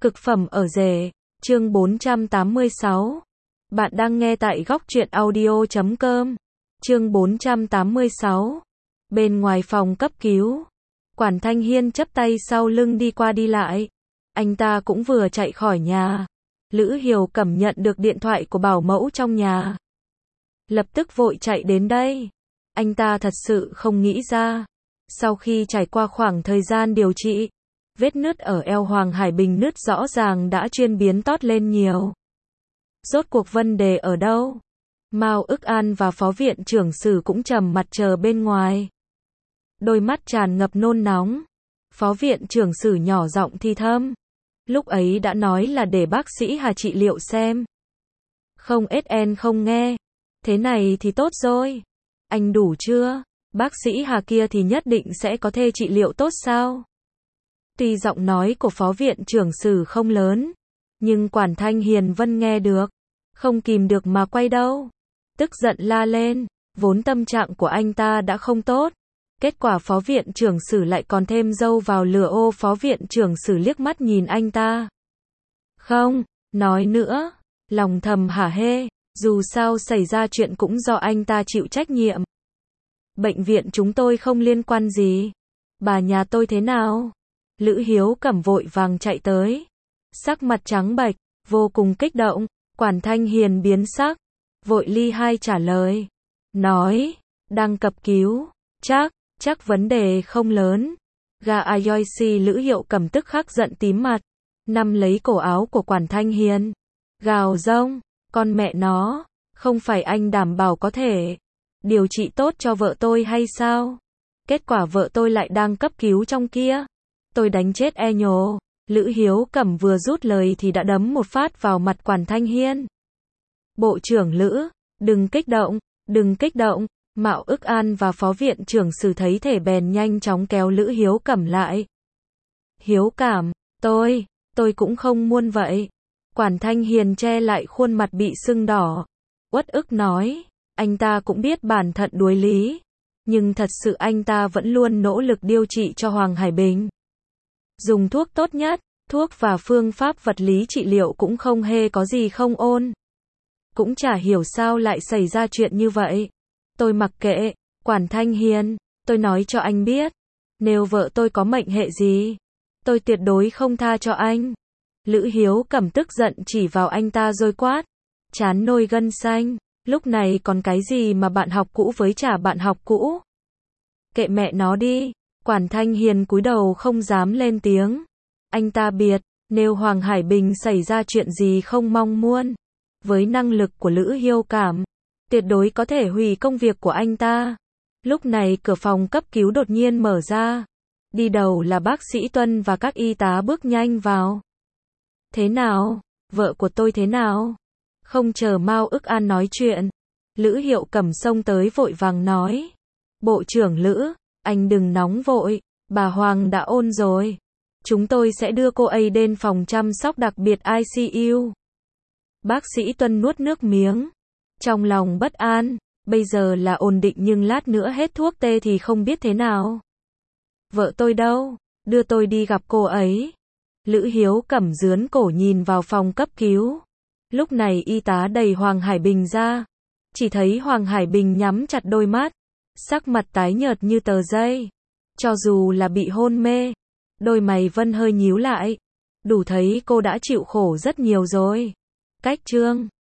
Cực phẩm ở rể, chương 486. Bạn đang nghe tại góc truyện audio.com. Chương 486. Bên ngoài phòng cấp cứu, Quản Thanh Hiên chắp tay sau lưng đi qua đi lại. Anh ta cũng vừa chạy khỏi nhà. Lữ Hiểu Cẩm nhận được điện thoại của bảo mẫu trong nhà, lập tức vội chạy đến đây. Anh ta thật sự không nghĩ ra, sau khi trải qua khoảng thời gian điều trị, vết nứt ở eo Hoàng Hải Bình nứt rõ ràng đã chuyển biến tốt lên nhiều. Rốt cuộc vấn đề ở đâu? Mao Ức An và phó viện trưởng Sử cũng trầm mặt chờ bên ngoài, đôi mắt tràn ngập nôn nóng. Phó viện trưởng Sử nhỏ giọng thì thầm, lúc ấy đã nói là để bác sĩ Hà trị liệu xem. Không, SN không nghe. Thế này thì tốt rồi. Anh đủ chưa? Bác sĩ Hà kia thì nhất định sẽ có thể trị liệu tốt sao? Tuy giọng nói của phó viện trưởng Sử không lớn, nhưng Quản Thanh Hiền vẫn nghe được, không kìm được mà quay đầu, tức giận la lên. Vốn tâm trạng của anh ta đã không tốt, kết quả phó viện trưởng Sử lại còn thêm dâu vào lửa. Ô, phó viện trưởng Sử liếc mắt nhìn anh ta. Không nói nữa, lòng thầm hả hê, dù sao xảy ra chuyện cũng do anh ta chịu trách nhiệm. Bệnh viện chúng tôi không liên quan gì. Bà nhà tôi thế nào? Lữ Hiếu Cẩm vội vàng chạy tới, sắc mặt trắng bệch, vô cùng kích động. Quản Thanh Hiền biến sắc, vội ly hai trả lời, nói, đang cấp cứu, chắc vấn đề không lớn. Ga Ayoisi. Lữ Hiệu Cẩm tức khắc giận tím mặt, nắm lấy cổ áo của Quản Thanh Hiền, gào rông, con mẹ nó, không phải anh đảm bảo có thể điều trị tốt cho vợ tôi hay sao? Kết quả vợ tôi lại đang cấp cứu trong kia. Tôi đánh chết e nhồ. Lữ Hiếu Cẩm vừa rút lời thì đã đấm một phát vào mặt Quản Thanh Hiên. Bộ trưởng Lữ, đừng kích động. Mạo Ức An và phó viện trưởng Sử thấy thể bèn nhanh chóng kéo Lữ Hiếu Cẩm lại. Hiếu Cảm, tôi cũng không muốn vậy. Quản Thanh Hiền che lại khuôn mặt bị sưng đỏ, uất ức nói, anh ta cũng biết bản thân đuối lý, nhưng thật sự anh ta vẫn luôn nỗ lực điều trị cho Hoàng Hải Bình. Dùng thuốc tốt nhất, thuốc và phương pháp vật lý trị liệu cũng không hề có gì không ổn. Cũng chả hiểu sao lại xảy ra chuyện như vậy. Tôi mặc kệ, Quản Thanh Hiền, tôi nói cho anh biết, nếu vợ tôi có mệnh hệ gì, tôi tuyệt đối không tha cho anh. Lữ Hiếu Cẩm tức giận chỉ vào anh ta rồi quát, chán nổi gân xanh, lúc này còn cái gì mà bạn học cũ với chả bạn học cũ. Kệ mẹ nó đi. Quản Thanh Hiền cúi đầu không dám lên tiếng. Anh ta biết, nếu Hoàng Hải Bình xảy ra chuyện gì không mong muốn, với năng lực của Lữ Hiếu Cảm, tuyệt đối có thể hủy công việc của anh ta. Lúc này cửa phòng cấp cứu đột nhiên mở ra. Đi đầu là bác sĩ Tuân và các y tá bước nhanh vào. Thế nào? Vợ của tôi thế nào? Không chờ Mao Ức An nói chuyện, Lữ Hiệu Cẩm xông tới vội vàng nói, bộ trưởng Lữ, anh đừng nóng vội, bà Hoàng đã ôn rồi. Chúng tôi sẽ đưa cô ấy đến phòng chăm sóc đặc biệt ICU. Bác sĩ Tuân nuốt nước miếng, trong lòng bất an, bây giờ là ổn định nhưng lát nữa hết thuốc tê thì không biết thế nào. Vợ tôi đâu? Đưa tôi đi gặp cô ấy. Lữ Hiếu Cẩm rướn cổ nhìn vào phòng cấp cứu. Lúc này y tá đẩy Hoàng Hải Bình ra, chỉ thấy Hoàng Hải Bình nhắm chặt đôi mắt, sắc mặt tái nhợt như tờ giấy. Cho dù là bị hôn mê, đôi mày vẫn hơi nhíu lại, đủ thấy cô đã chịu khổ rất nhiều rồi. Cách chương